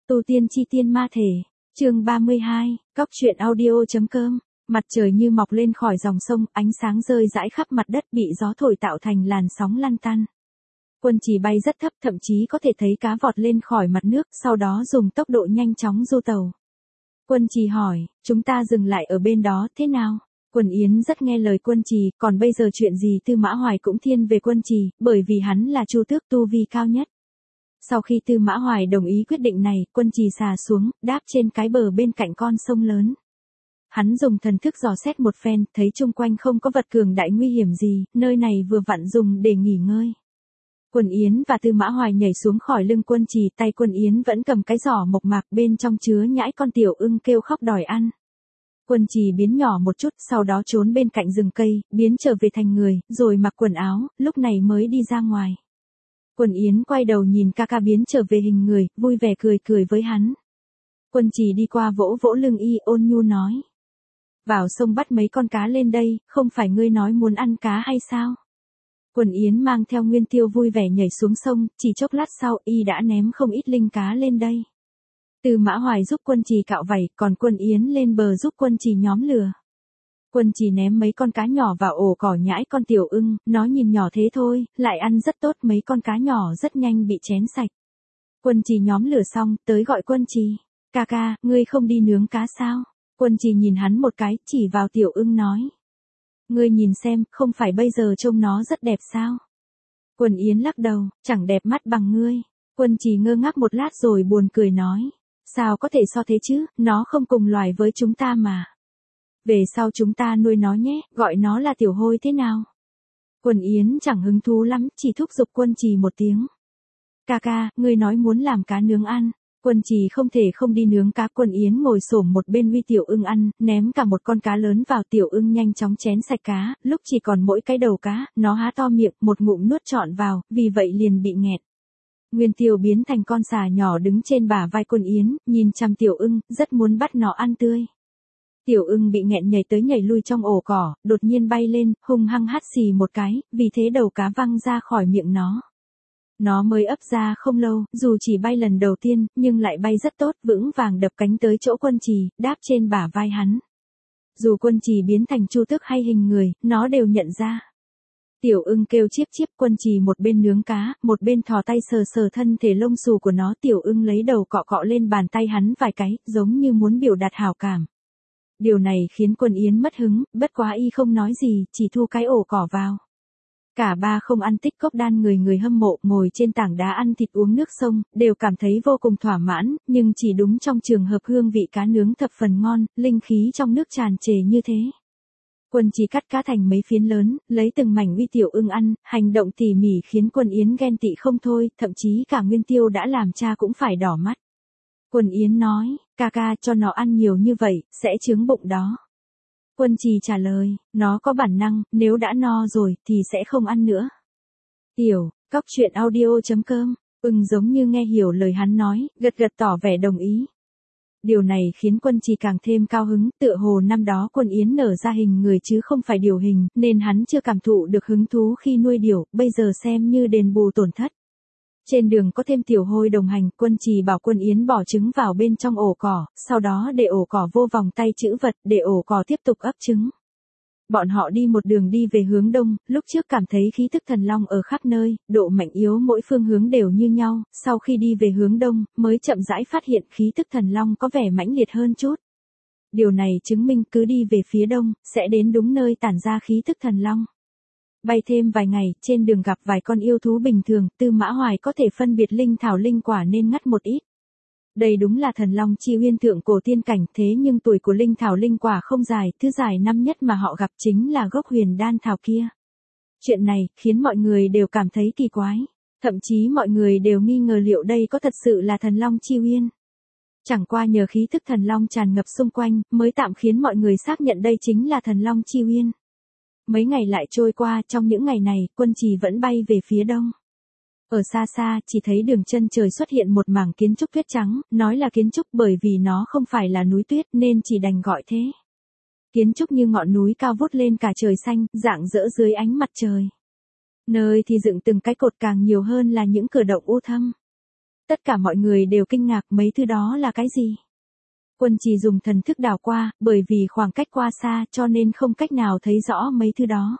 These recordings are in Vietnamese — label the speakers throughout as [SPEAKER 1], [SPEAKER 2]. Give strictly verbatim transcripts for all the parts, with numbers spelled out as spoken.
[SPEAKER 1] Tu tiên chi tiên ma thể, chương ba mươi hai, cóc truyện audio.com. Mặt trời như mọc lên khỏi dòng sông, ánh sáng rơi rải khắp mặt đất bị gió thổi tạo thành làn sóng lăn tăn. Quân Trì bay rất thấp, thậm chí có thể thấy cá vọt lên khỏi mặt nước, sau đó dùng tốc độ nhanh chóng du tàu. Quân Trì hỏi, chúng ta dừng lại ở bên đó, thế nào? Quân Yến rất nghe lời Quân Trì, còn bây giờ chuyện gì Tư Mã Hoài cũng thiên về Quân Trì, bởi vì hắn là Chu Tước tu vi cao nhất. Sau khi Tư Mã Hoài đồng ý quyết định này, Quân Trì xà xuống, đáp trên cái bờ bên cạnh con sông lớn. Hắn dùng thần thức dò xét một phen, thấy chung quanh không có vật cường đại nguy hiểm gì, nơi này vừa vặn dùng để nghỉ ngơi. Quân Yến và Tư Mã Hoài nhảy xuống khỏi lưng Quân Trì, tay Quân Yến vẫn cầm cái giỏ mộc mạc, bên trong chứa nhãi con tiểu ưng kêu khóc đòi ăn. Quân Trì biến nhỏ một chút, sau đó trốn bên cạnh rừng cây, biến trở về thành người, rồi mặc quần áo, lúc này mới đi ra ngoài. Quân Yến quay đầu nhìn ca ca biến trở về hình người, vui vẻ cười cười với hắn. Quân Trì đi qua vỗ vỗ lưng y, ôn nhu nói. Vào sông bắt mấy con cá lên đây, không phải ngươi nói muốn ăn cá hay sao? Quân Yến mang theo Nguyên Tiêu vui vẻ nhảy xuống sông, chỉ chốc lát sau y đã ném không ít linh cá lên đây. Tư Mã Hoài giúp Quân Trì cạo vảy, còn Quân Yến lên bờ giúp Quân Trì nhóm lửa. Quân Trì ném mấy con cá nhỏ vào ổ cỏ nhãi con tiểu ưng, nó nhìn nhỏ thế thôi, lại ăn rất tốt, mấy con cá nhỏ rất nhanh bị chén sạch. Quân Trì nhóm lửa xong, tới gọi Quân Trì. Ca ca, ngươi không đi nướng cá sao? Quân Trì nhìn hắn một cái, chỉ vào tiểu ưng nói. Ngươi nhìn xem, không phải bây giờ trông nó rất đẹp sao? Quân Yến lắc đầu, chẳng đẹp mắt bằng ngươi. Quân Trì ngơ ngác một lát rồi buồn cười nói. Sao có thể so thế chứ, nó không cùng loài với chúng ta mà. Về sau chúng ta nuôi nó nhé, gọi nó là tiểu hôi thế nào? Quân Yến chẳng hứng thú lắm, chỉ thúc giục Quân Trì một tiếng. Ca ca, ngươi nói muốn làm cá nướng ăn. Quân Trì không thể không đi nướng cá. Quân Yến ngồi xổm một bên uy tiểu ưng ăn, ném cả một con cá lớn vào, tiểu ưng nhanh chóng chén sạch cá, lúc chỉ còn mỗi cái đầu cá, nó há to miệng, một ngụm nuốt trọn vào, vì vậy liền bị nghẹt. Nguyên Tiêu biến thành con sà nhỏ đứng trên bả vai Quân Yến, nhìn chăm tiểu ưng, rất muốn bắt nó ăn tươi. Tiểu ưng bị nghẹn nhảy tới nhảy lui trong ổ cỏ, đột nhiên bay lên, hung hăng hắt xì một cái, vì thế đầu cá văng ra khỏi miệng nó. Nó mới ấp ra không lâu, dù chỉ bay lần đầu tiên, nhưng lại bay rất tốt, vững vàng đập cánh tới chỗ Quân Trì, đáp trên bả vai hắn. Dù Quân Trì biến thành Chu Tước hay hình người, nó đều nhận ra. Tiểu ưng kêu chiếp chiếp. Quân Trì một bên nướng cá, một bên thò tay sờ sờ thân thể lông xù của nó. Tiểu ưng lấy đầu cọ cọ lên bàn tay hắn vài cái, giống như muốn biểu đạt hảo cảm. Điều này khiến Quân Yến mất hứng, bất quá y không nói gì, chỉ thu cái ổ cỏ vào. Cả ba không ăn tích cốc đan, người người hâm mộ, ngồi trên tảng đá ăn thịt uống nước sông, đều cảm thấy vô cùng thỏa mãn, nhưng chỉ đúng trong trường hợp hương vị cá nướng thập phần ngon, linh khí trong nước tràn trề như thế. Quân Trì cắt cá thành mấy phiến lớn, lấy từng mảnh uy tiểu ưng ăn, hành động tỉ mỉ khiến Quân Yến ghen tị không thôi, thậm chí cả Nguyên Tiêu đã làm cha cũng phải đỏ mắt. Quân Yến nói, ca ca cho nó ăn nhiều như vậy, sẽ chướng bụng đó. Quân Trì trả lời, nó có bản năng, nếu đã no rồi, thì sẽ không ăn nữa. Tiểu, cóc truyện audio.com, ưng giống như nghe hiểu lời hắn nói, gật gật tỏ vẻ đồng ý. Điều này khiến Quân Trì càng thêm cao hứng, tựa hồ năm đó Quân Yến nở ra hình người chứ không phải điều hình, nên hắn chưa cảm thụ được hứng thú khi nuôi điểu, bây giờ xem như đền bù tổn thất. Trên đường có thêm tiểu hôi đồng hành, Quân Trì bảo Quân Yến bỏ trứng vào bên trong ổ cỏ, sau đó để ổ cỏ vô vòng tay chữ vật, để ổ cỏ tiếp tục ấp trứng. Bọn họ đi một đường đi về hướng đông, lúc trước cảm thấy khí tức thần long ở khắp nơi, độ mạnh yếu mỗi phương hướng đều như nhau, sau khi đi về hướng đông, mới chậm rãi phát hiện khí tức thần long có vẻ mãnh liệt hơn chút. Điều này chứng minh cứ đi về phía đông, sẽ đến đúng nơi tản ra khí tức thần long. Bay thêm vài ngày, trên đường gặp vài con yêu thú bình thường, Tư Mã Hoài có thể phân biệt linh thảo linh quả nên ngắt một ít. Đây đúng là thần long chi uyên thượng cổ tiên cảnh, thế nhưng tuổi của linh thảo linh quả không dài, thứ dài năm nhất mà họ gặp chính là gốc huyền đan thảo kia. Chuyện này khiến mọi người đều cảm thấy kỳ quái, thậm chí mọi người đều nghi ngờ liệu đây có thật sự là thần long chi uyên. Chẳng qua nhờ khí thức thần long tràn ngập xung quanh, mới tạm khiến mọi người xác nhận đây chính là thần long chi uyên. Mấy ngày lại trôi qua, trong những ngày này, Quân Trì vẫn bay về phía đông. Ở xa xa, chỉ thấy đường chân trời xuất hiện một mảng kiến trúc tuyết trắng, nói là kiến trúc bởi vì nó không phải là núi tuyết nên chỉ đành gọi thế. Kiến trúc như ngọn núi cao vút lên cả trời xanh, rạng rỡ dưới ánh mặt trời. Nơi thì dựng từng cái cột càng nhiều hơn là những cửa động u thâm. Tất cả mọi người đều kinh ngạc mấy thứ đó là cái gì. Quân Trì dùng thần thức đảo qua, bởi vì khoảng cách qua xa cho nên không cách nào thấy rõ mấy thứ đó.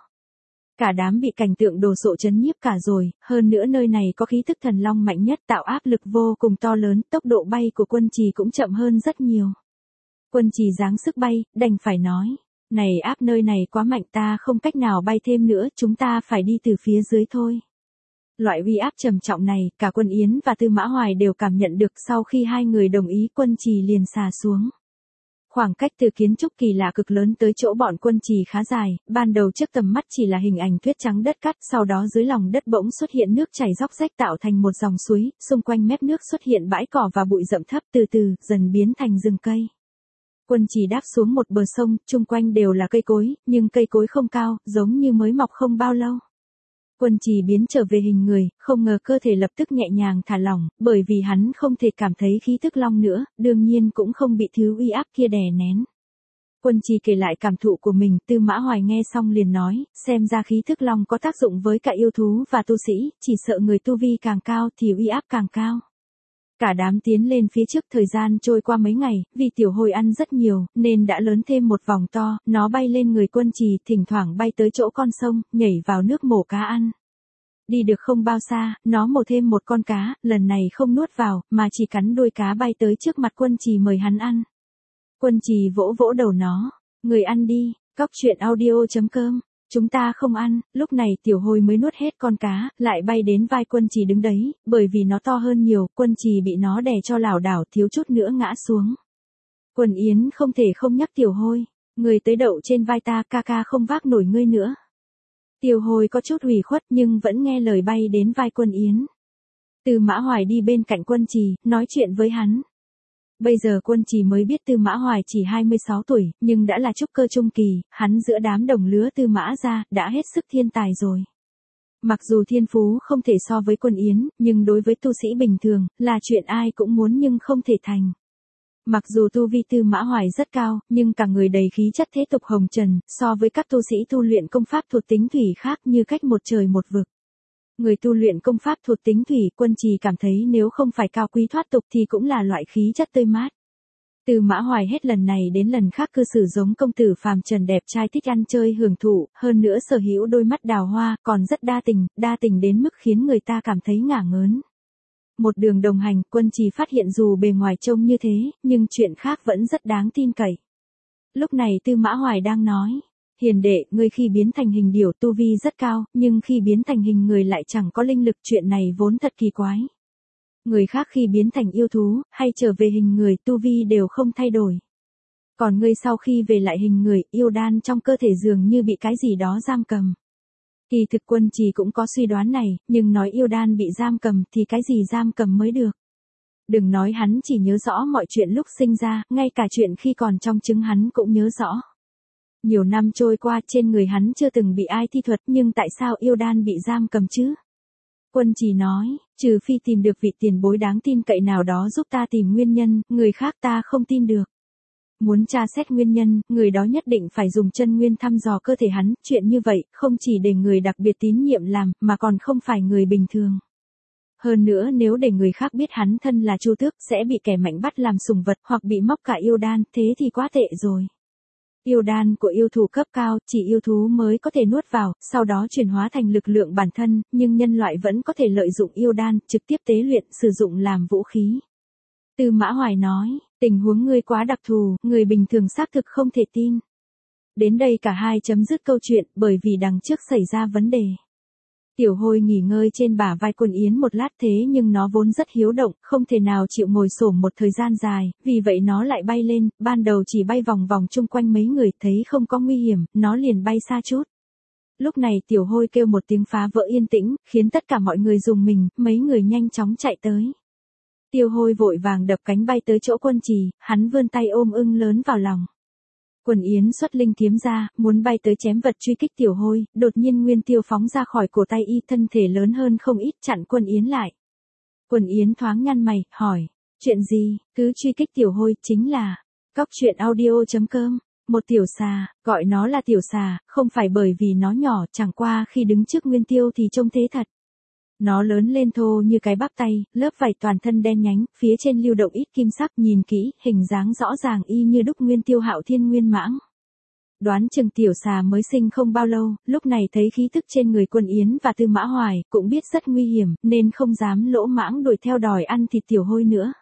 [SPEAKER 1] Cả đám bị cảnh tượng đồ sộ chấn nhiếp cả rồi, hơn nữa nơi này có khí thức thần long mạnh nhất tạo áp lực vô cùng to lớn, tốc độ bay của Quân Trì cũng chậm hơn rất nhiều. Quân Trì giáng sức bay, đành phải nói, này áp nơi này quá mạnh ta không cách nào bay thêm nữa, chúng ta phải đi từ phía dưới thôi. Loại uy áp trầm trọng này, cả Quân Yến và Tư Mã Hoài đều cảm nhận được sau khi hai người đồng ý Quân Trì liền xà xuống. Khoảng cách từ kiến trúc kỳ lạ cực lớn tới chỗ bọn Quân Trì khá dài, ban đầu trước tầm mắt chỉ là hình ảnh tuyết trắng đất cát, sau đó dưới lòng đất bỗng xuất hiện nước chảy róc rách tạo thành một dòng suối, xung quanh mép nước xuất hiện bãi cỏ và bụi rậm thấp từ từ, dần biến thành rừng cây. Quân Trì đáp xuống một bờ sông, chung quanh đều là cây cối, nhưng cây cối không cao, giống như mới mọc không bao lâu. Quân Trì biến trở về hình người, không ngờ cơ thể lập tức nhẹ nhàng thả lỏng, bởi vì hắn không thể cảm thấy khí tức long nữa, đương nhiên cũng không bị thứ uy áp kia đè nén. Quân Trì kể lại cảm thụ của mình, Tư Mã Hoài nghe xong liền nói, xem ra khí thức long có tác dụng với cả yêu thú và tu sĩ, chỉ sợ người tu vi càng cao thì uy áp càng cao. Cả đám tiến lên phía trước, thời gian trôi qua mấy ngày, vì tiểu hôi ăn rất nhiều, nên đã lớn thêm một vòng to, nó bay lên người Quân Trì, thỉnh thoảng bay tới chỗ con sông, nhảy vào nước mổ cá ăn. Đi được không bao xa, nó mổ thêm một con cá, lần này không nuốt vào, mà chỉ cắn đuôi cá bay tới trước mặt Quân Trì mời hắn ăn. Quân Trì vỗ vỗ đầu nó, người ăn đi, cóc truyện audio chấm com. Chúng ta không ăn, lúc này tiểu hôi mới nuốt hết con cá, lại bay đến vai Quân Trì đứng đấy, bởi vì nó to hơn nhiều, Quân Trì bị nó đè cho lảo đảo thiếu chút nữa ngã xuống. Quân Yến không thể không nhắc tiểu hôi, người tới đậu trên vai ta, ca ca không vác nổi ngươi nữa. Tiểu hôi có chút ủy khuất nhưng vẫn nghe lời bay đến vai Quân Yến. Tư Mã Hoài đi bên cạnh Quân Trì, nói chuyện với hắn. Bây giờ Quân Trì mới biết Tư Mã Hoài chỉ hai mươi sáu tuổi, nhưng đã là trúc cơ trung kỳ, hắn giữa đám đồng lứa Tư Mã ra, đã hết sức thiên tài rồi. Mặc dù thiên phú không thể so với Quân Yến, nhưng đối với tu sĩ bình thường, là chuyện ai cũng muốn nhưng không thể thành. Mặc dù tu vi Tư Mã Hoài rất cao, nhưng cả người đầy khí chất thế tục hồng trần, so với các tu sĩ tu luyện công pháp thuộc tính thủy khác như cách một trời một vực. Người tu luyện công pháp thuộc tính thủy, Quân Trì cảm thấy nếu không phải cao quý thoát tục thì cũng là loại khí chất tươi mát. Tư Mã Hoài hết lần này đến lần khác cư xử giống công tử phàm trần đẹp trai thích ăn chơi hưởng thụ, hơn nữa sở hữu đôi mắt đào hoa, còn rất đa tình, đa tình đến mức khiến người ta cảm thấy ngả ngớn. Một đường đồng hành, Quân Trì phát hiện dù bề ngoài trông như thế, nhưng chuyện khác vẫn rất đáng tin cậy. Lúc này Tư Mã Hoài đang nói. Hiền đệ, ngươi khi biến thành hình điểu tu vi rất cao, nhưng khi biến thành hình người lại chẳng có linh lực, chuyện này vốn thật kỳ quái. Người khác khi biến thành yêu thú, hay trở về hình người tu vi đều không thay đổi. Còn ngươi sau khi về lại hình người, yêu đan trong cơ thể dường như bị cái gì đó giam cầm. Kỳ thực Quân Trì cũng có suy đoán này, nhưng nói yêu đan bị giam cầm thì cái gì giam cầm mới được. Đừng nói hắn chỉ nhớ rõ mọi chuyện lúc sinh ra, ngay cả chuyện khi còn trong trứng hắn cũng nhớ rõ. Nhiều năm trôi qua trên người hắn chưa từng bị ai thi thuật, nhưng tại sao yêu đan bị giam cầm chứ? Quân Trì nói, trừ phi tìm được vị tiền bối đáng tin cậy nào đó giúp ta tìm nguyên nhân, người khác ta không tin được. Muốn tra xét nguyên nhân, người đó nhất định phải dùng chân nguyên thăm dò cơ thể hắn, chuyện như vậy không chỉ để người đặc biệt tín nhiệm làm, mà còn không phải người bình thường. Hơn nữa nếu để người khác biết hắn thân là Chu Tước, sẽ bị kẻ mạnh bắt làm sủng vật, hoặc bị móc cả yêu đan, thế thì quá tệ rồi. Yêu đan của yêu thú cấp cao, chỉ yêu thú mới có thể nuốt vào, sau đó chuyển hóa thành lực lượng bản thân, nhưng nhân loại vẫn có thể lợi dụng yêu đan, trực tiếp tế luyện, sử dụng làm vũ khí. Tư Mã Hoài nói, tình huống ngươi quá đặc thù, người bình thường xác thực không thể tin. Đến đây cả hai chấm dứt câu chuyện, bởi vì đằng trước xảy ra vấn đề. Tiểu hôi nghỉ ngơi trên bả vai Quân Yến một lát, thế nhưng nó vốn rất hiếu động, không thể nào chịu ngồi xổm một thời gian dài, vì vậy nó lại bay lên, ban đầu chỉ bay vòng vòng chung quanh mấy người, thấy không có nguy hiểm, nó liền bay xa chút. Lúc này tiểu hôi kêu một tiếng phá vỡ yên tĩnh, khiến tất cả mọi người rùng mình, mấy người nhanh chóng chạy tới. Tiểu hôi vội vàng đập cánh bay tới chỗ Quân Trì, hắn vươn tay ôm ưng lớn vào lòng. Quân Yến xuất linh kiếm ra, muốn bay tới chém vật truy kích tiểu hôi, đột nhiên nguyên tiêu phóng ra khỏi cổ tay y, thân thể lớn hơn không ít, chặn Quân Yến lại. Quân Yến thoáng nhăn mày, hỏi, chuyện gì, cứ truy kích tiểu hôi, chính là, cóc truyện audio chấm com, một tiểu xà, gọi nó là tiểu xà, không phải bởi vì nó nhỏ, chẳng qua khi đứng trước nguyên tiêu thì trông thế thật. Nó lớn lên thô như cái bắp tay, lớp vảy toàn thân đen nhánh, phía trên lưu động ít kim sắc, nhìn kỹ, hình dáng rõ ràng y như đúc nguyên tiêu Hạo Thiên Nguyên Mãng. Đoán chừng tiểu xà mới sinh không bao lâu, lúc này thấy khí tức trên người Quân Yến và Tư Mã Hoài, cũng biết rất nguy hiểm, nên không dám lỗ mãng đuổi theo đòi ăn thịt tiểu hôi nữa.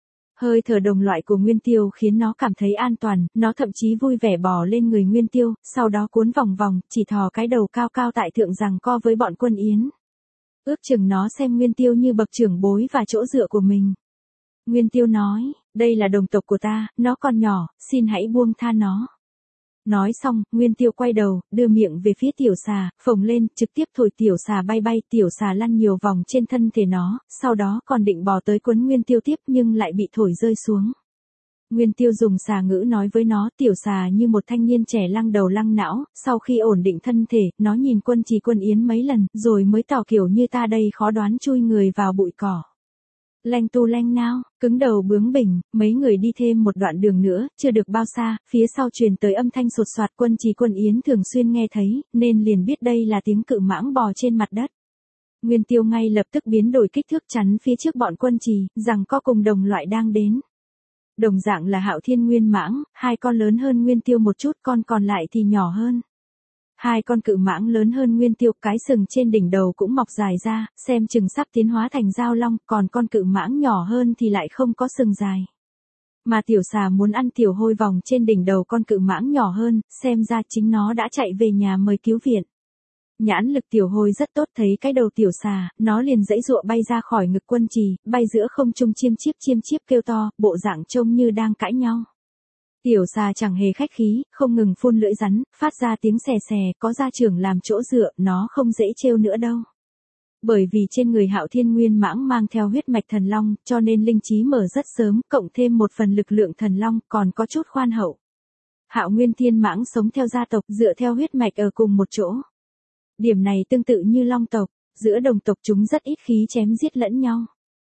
[SPEAKER 1] Hơi thở đồng loại của Nguyên Tiêu khiến nó cảm thấy an toàn, nó thậm chí vui vẻ bò lên người Nguyên Tiêu, sau đó cuốn vòng vòng, chỉ thò cái đầu cao cao tại thượng giằng co với bọn Quân Yến. Ước chừng nó xem Nguyên Tiêu như bậc trưởng bối và chỗ dựa của mình. Nguyên Tiêu nói, đây là đồng tộc của ta, nó còn nhỏ, xin hãy buông tha nó. Nói xong, Nguyên Tiêu quay đầu, đưa miệng về phía tiểu xà, phồng lên, trực tiếp thổi tiểu xà bay bay, tiểu xà lăn nhiều vòng trên thân thể nó, sau đó còn định bò tới quấn Nguyên Tiêu tiếp nhưng lại bị thổi rơi xuống. Nguyên Tiêu dùng xà ngữ nói với nó, tiểu xà như một thanh niên trẻ lăng đầu lăng não, sau khi ổn định thân thể, nó nhìn Quân Trì Quân Yến mấy lần, rồi mới tỏ kiểu như ta đây khó đoán chui người vào bụi cỏ. Lanh tu lanh nao, cứng đầu bướng bỉnh, mấy người đi thêm một đoạn đường nữa, chưa được bao xa, phía sau truyền tới âm thanh sột soạt. Quân Trì Quân Yến thường xuyên nghe thấy, nên liền biết đây là tiếng cự mãng bò trên mặt đất. Nguyên Tiêu ngay lập tức biến đổi kích thước chắn phía trước bọn Quân Trì, rằng có cùng đồng loại đang đến. Đồng dạng là Hạo Thiên Nguyên Mãng, hai con lớn hơn Nguyên Tiêu một chút, con còn lại thì nhỏ hơn. Hai con cự mãng lớn hơn Nguyên Tiêu, cái sừng trên đỉnh đầu cũng mọc dài ra, xem chừng sắp tiến hóa thành giao long, còn con cự mãng nhỏ hơn thì lại không có sừng dài. Mà tiểu xà muốn ăn tiểu hôi vòng trên đỉnh đầu con cự mãng nhỏ hơn, xem ra chính nó đã chạy về nhà mời cứu viện. Nhãn lực tiểu hôi rất tốt, thấy cái đầu tiểu xà, nó liền giãy giụa bay ra khỏi ngực Quân Trì, bay giữa không trung chiêm chiếp chiêm chiếp kêu to, bộ dạng trông như đang cãi nhau. Tiểu xà chẳng hề khách khí, không ngừng phun lưỡi rắn, phát ra tiếng xè xè, có gia trưởng làm chỗ dựa, nó không dễ trêu nữa đâu. Bởi vì trên người Hạo Thiên Nguyên Mãng mang theo huyết mạch thần long, cho nên linh trí mở rất sớm, cộng thêm một phần lực lượng thần long, còn có chút khoan hậu. Hạo Nguyên Thiên Mãng sống theo gia tộc, dựa theo huyết mạch ở cùng một chỗ. Điểm này tương tự như long tộc, giữa đồng tộc chúng rất ít khí chém giết lẫn nhau.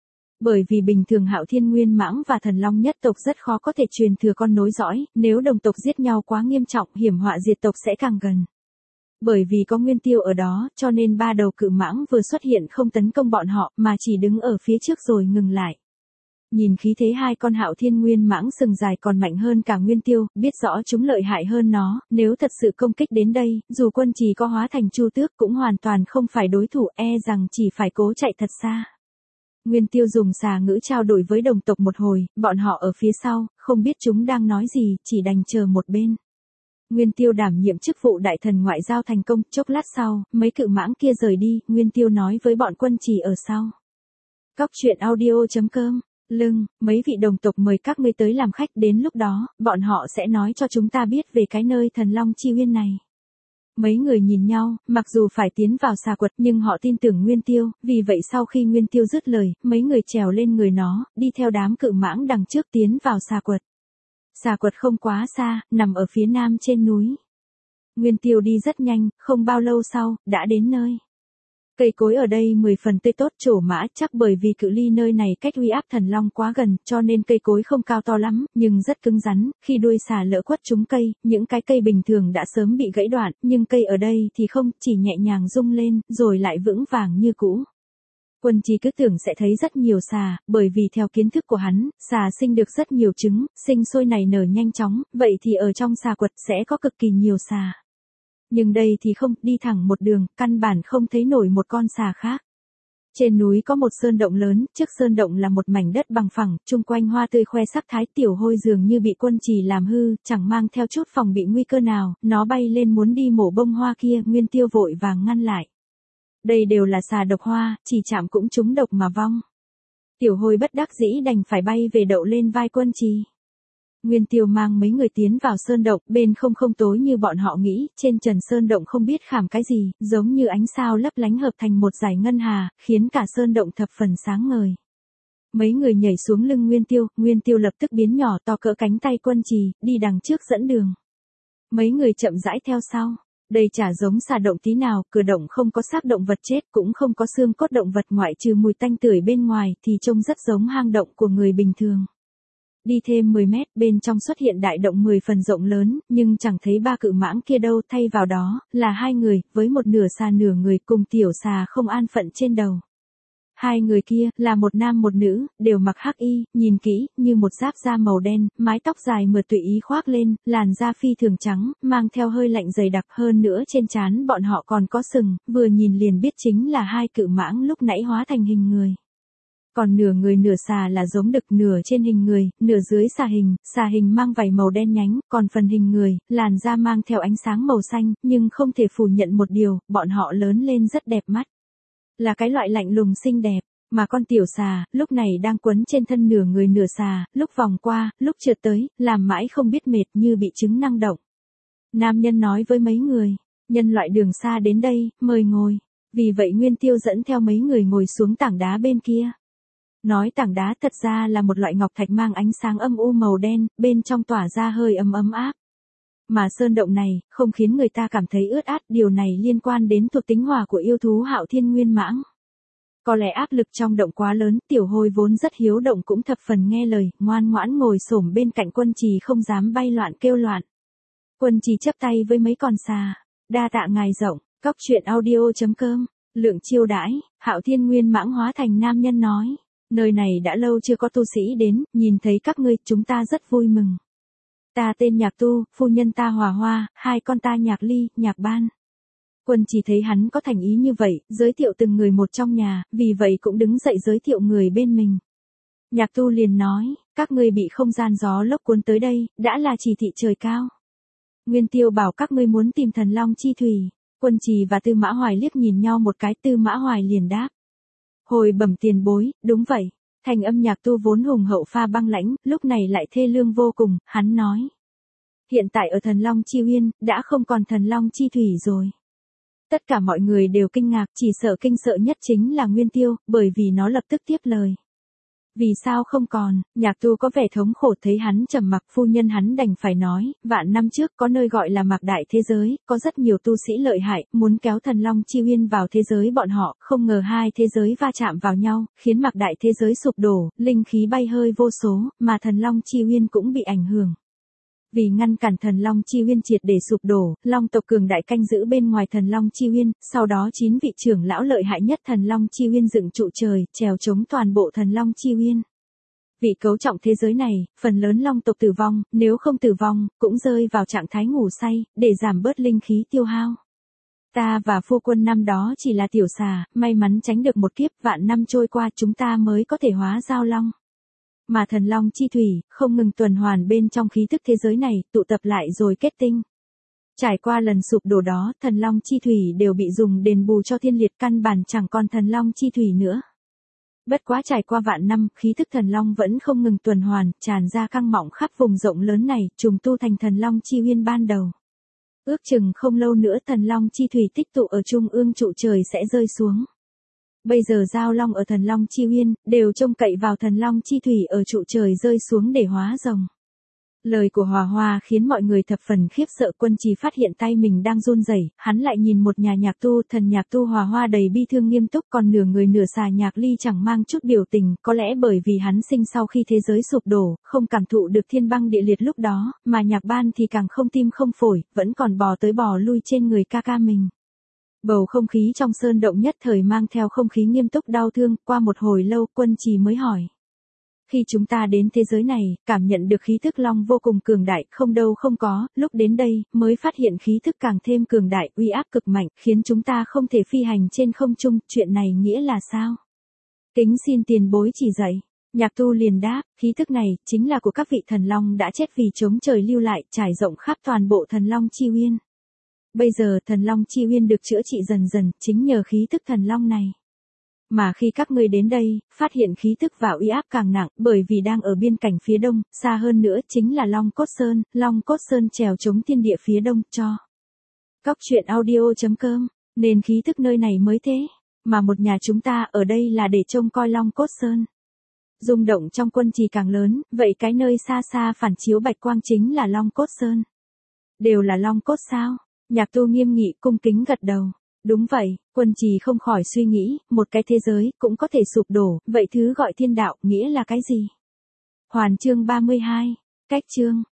[SPEAKER 1] Bởi vì bình thường Hạo Thiên Nguyên Mãng và Thần Long nhất tộc rất khó có thể truyền thừa con nối dõi, nếu đồng tộc giết nhau quá nghiêm trọng, hiểm họa diệt tộc sẽ càng gần. Bởi vì có Nguyên Tiêu ở đó, cho nên ba đầu cự mãng vừa xuất hiện không tấn công bọn họ, mà chỉ đứng ở phía trước rồi ngừng lại. Nhìn khí thế hai con Hạo Thiên Nguyên Mãng sừng dài còn mạnh hơn cả Nguyên Tiêu, biết rõ chúng lợi hại hơn nó, nếu thật sự công kích đến đây, dù Quân Trì có hóa thành Chu Tước cũng hoàn toàn không phải đối thủ, e rằng chỉ phải cố chạy thật xa. Nguyên Tiêu dùng xà ngữ trao đổi với đồng tộc một hồi, bọn họ ở phía sau, không biết chúng đang nói gì, chỉ đành chờ một bên. Nguyên Tiêu đảm nhiệm chức vụ đại thần ngoại giao thành công, chốc lát sau, mấy cự mãng kia rời đi, Nguyên Tiêu nói với bọn Quân Trì ở sau. Cóc truyện audio chấm com, lưng, mấy vị đồng tộc mời các ngươi tới làm khách, đến lúc đó, bọn họ sẽ nói cho chúng ta biết về cái nơi Thần Long Chi Uyên này. Mấy người nhìn nhau, mặc dù phải tiến vào xà quật nhưng họ tin tưởng Nguyên Tiêu, vì vậy sau khi Nguyên Tiêu dứt lời, mấy người trèo lên người nó, đi theo đám cự mãng đằng trước tiến vào xà quật. Xà quật không quá xa, nằm ở phía nam trên núi. Nguyên Tiêu đi rất nhanh, không bao lâu sau, đã đến nơi. Cây cối ở đây mười phần tươi tốt, trổ mã, chắc bởi vì cự ly nơi này cách uy áp thần long quá gần, cho nên cây cối không cao to lắm, nhưng rất cứng rắn, khi đuôi xà lỡ quất trúng cây, những cái cây bình thường đã sớm bị gãy đoạn, nhưng cây ở đây thì không, chỉ nhẹ nhàng rung lên, rồi lại vững vàng như cũ. Quân Trì cứ tưởng sẽ thấy rất nhiều xà, bởi vì theo kiến thức của hắn, xà sinh được rất nhiều trứng, sinh sôi nảy nở nhanh chóng, vậy thì ở trong xà quật sẽ có cực kỳ nhiều xà. Nhưng đây thì không, đi thẳng một đường, căn bản không thấy nổi một con xà khác. Trên núi có một sơn động lớn, trước sơn động là một mảnh đất bằng phẳng, chung quanh hoa tươi khoe sắc thái, tiểu hôi dường như bị Quân Trì làm hư, chẳng mang theo chút phòng bị nguy cơ nào, nó bay lên muốn đi mổ bông hoa kia, Nguyên Tiêu vội vàng ngăn lại. Đây đều là xà độc hoa, chỉ chạm cũng trúng độc mà vong. Tiểu hôi bất đắc dĩ đành phải bay về đậu lên vai Quân Trì. Nguyên Tiêu mang mấy người tiến vào sơn động, bên không không tối như bọn họ nghĩ, trên trần sơn động không biết khảm cái gì, giống như ánh sao lấp lánh hợp thành một dải ngân hà, khiến cả sơn động thập phần sáng ngời. Mấy người nhảy xuống lưng Nguyên Tiêu, Nguyên Tiêu lập tức biến nhỏ to cỡ cánh tay Quân Trì, đi đằng trước dẫn đường. Mấy người chậm rãi theo sau. Đây chả giống xà động tí nào, cửa động không có xác động vật chết, cũng không có xương cốt động vật ngoại trừ mùi tanh tưởi bên ngoài, thì trông rất giống hang động của người bình thường. Đi thêm mười mét, bên trong xuất hiện đại động mười phần rộng lớn, nhưng chẳng thấy ba cự mãng kia đâu, thay vào đó, là hai người, với một nửa xà nửa người cùng tiểu xà không an phận trên đầu. Hai người kia, là một nam một nữ, đều mặc hắc y, nhìn kỹ, như một giáp da màu đen, mái tóc dài mượt tùy ý khoác lên, làn da phi thường trắng, mang theo hơi lạnh dày đặc hơn nữa trên trán bọn họ còn có sừng, vừa nhìn liền biết chính là hai cự mãng lúc nãy hóa thành hình người. Còn nửa người nửa xà là giống đực, nửa trên hình người, nửa dưới xà hình, xà hình mang vảy màu đen nhánh, còn phần hình người, làn da mang theo ánh sáng màu xanh, nhưng không thể phủ nhận một điều, bọn họ lớn lên rất đẹp mắt. Là cái loại lạnh lùng xinh đẹp, mà con tiểu xà, lúc này đang quấn trên thân nửa người nửa xà, lúc vòng qua, lúc trượt tới, làm mãi không biết mệt như bị chứng năng động. Nam nhân nói với mấy người, nhân loại đường xa đến đây, mời ngồi. Vì vậy Nguyên Tiêu dẫn theo mấy người ngồi xuống tảng đá bên kia. Nói tảng đá thật ra là một loại ngọc thạch mang ánh sáng âm u màu đen, bên trong tỏa ra hơi ấm ấm áp. Mà sơn động này, không khiến người ta cảm thấy ướt át, điều này liên quan đến thuộc tính hỏa của yêu thú Hạo Thiên Nguyên Mãng. Có lẽ áp lực trong động quá lớn, tiểu hôi vốn rất hiếu động cũng thập phần nghe lời, ngoan ngoãn ngồi xổm bên cạnh Quân Trì không dám bay loạn kêu loạn. Quân Trì chắp tay với mấy con xà, đa tạ ngài rộng, cóc truyện audio chấm com, lượng chiêu đãi, Hạo Thiên Nguyên Mãng hóa thành nam nhân nói, nơi này đã lâu chưa có tu sĩ đến, nhìn thấy các ngươi, chúng ta rất vui mừng. Ta tên Nhạc Tu, phu nhân ta Hòa Hoa, hai con ta Nhạc Ly, Nhạc Ban. Quân Trì thấy hắn có thành ý như vậy, giới thiệu từng người một trong nhà, vì vậy cũng đứng dậy giới thiệu người bên mình. Nhạc Tu liền nói, các ngươi bị không gian gió lốc cuốn tới đây, đã là chỉ thị trời cao. Nguyên Tiêu bảo các ngươi muốn tìm thần long chi thủy. Quân Trì và Tư Mã Hoài liếc nhìn nhau một cái, Tư Mã Hoài liền đáp. Hồi bẩm tiền bối, đúng vậy. Thành âm Nhạc Tu vốn hùng hậu pha băng lãnh, lúc này lại thê lương vô cùng, hắn nói. Hiện tại ở thần long chi uyên, đã không còn thần long chi thủy rồi. Tất cả mọi người đều kinh ngạc, chỉ sợ kinh sợ nhất chính là Nguyên Tiêu, bởi vì nó lập tức tiếp lời. Vì sao không còn, Nhạc Tu có vẻ thống khổ, thấy hắn trầm mặc, phu nhân hắn đành phải nói, vạn năm trước có nơi gọi là Mạc Đại thế giới, có rất nhiều tu sĩ lợi hại, muốn kéo thần long chi uyên vào thế giới bọn họ, không ngờ hai thế giới va chạm vào nhau, khiến Mạc Đại thế giới sụp đổ, linh khí bay hơi vô số, mà thần long chi uyên cũng bị ảnh hưởng. Vì ngăn cản thần long chi uyên triệt để sụp đổ, long tộc cường đại canh giữ bên ngoài thần long chi uyên, sau đó chín vị trưởng lão lợi hại nhất thần long chi uyên dựng trụ trời, trèo chống toàn bộ thần long chi uyên. Vì cấu trọng thế giới này, phần lớn long tộc tử vong, nếu không tử vong, cũng rơi vào trạng thái ngủ say, để giảm bớt linh khí tiêu hao. Ta và phu quân năm đó chỉ là tiểu xà, may mắn tránh được một kiếp, vạn năm trôi qua chúng ta mới có thể hóa giao long. Mà thần long chi thủy, không ngừng tuần hoàn bên trong khí thức thế giới này, tụ tập lại rồi kết tinh. Trải qua lần sụp đổ đó, thần long chi thủy đều bị dùng đền bù cho thiên liệt, căn bản chẳng còn thần long chi thủy nữa. Bất quá trải qua vạn năm, khí thức thần long vẫn không ngừng tuần hoàn, tràn ra căng mọng khắp vùng rộng lớn này, trùng tu thành thần long chi uyên ban đầu. Ước chừng không lâu nữa thần long chi thủy tích tụ ở trung ương trụ trời sẽ rơi xuống. Bây giờ giao long ở thần long chi uyên, đều trông cậy vào thần long chi thủy ở trụ trời rơi xuống để hóa rồng. Lời của Hòa Hoa khiến mọi người thập phần khiếp sợ. Quân Trì phát hiện tay mình đang run rẩy, hắn lại nhìn một nhà Nhạc Tu, thần Nhạc Tu Hòa Hoa đầy bi thương nghiêm túc, còn nửa người nửa xà Nhạc Ly chẳng mang chút biểu tình, có lẽ bởi vì hắn sinh sau khi thế giới sụp đổ, không cảm thụ được thiên băng địa liệt lúc đó, mà Nhạc Ban thì càng không tim không phổi, vẫn còn bò tới bò lui trên người ca ca mình. Bầu không khí trong sơn động nhất thời mang theo không khí nghiêm túc đau thương, qua một hồi lâu Quân Trì mới hỏi. Khi chúng ta đến thế giới này, cảm nhận được khí thức long vô cùng cường đại, không đâu không có, lúc đến đây, mới phát hiện khí thức càng thêm cường đại, uy áp cực mạnh, khiến chúng ta không thể phi hành trên không trung, chuyện này nghĩa là sao? Kính xin tiền bối chỉ dạy. Nhạc Tu liền đáp, khí thức này, chính là của các vị thần long đã chết vì chống trời lưu lại, trải rộng khắp toàn bộ thần long chi uyên. Bây giờ thần long chi uyên được chữa trị dần dần, chính nhờ khí thức thần long này. Mà khi các ngươi đến đây, phát hiện khí thức và uy áp càng nặng, bởi vì đang ở biên cảnh phía đông, xa hơn nữa chính là Long Cốt Sơn, Long Cốt Sơn trèo chống thiên địa phía đông, cho. Cóc truyện audio chấm com, nên khí thức nơi này mới thế, mà một nhà chúng ta ở đây là để trông coi Long Cốt Sơn. Rung động trong Quân Trì càng lớn, vậy cái nơi xa xa phản chiếu bạch quang chính là Long Cốt Sơn. Đều là Long Cốt sao? Nhạc Tu nghiêm nghị cung kính gật đầu. Đúng vậy, Quân Trì không khỏi suy nghĩ, một cái thế giới cũng có thể sụp đổ, vậy thứ gọi thiên đạo nghĩa là cái gì? Hoàn chương ba mươi hai, cách chương.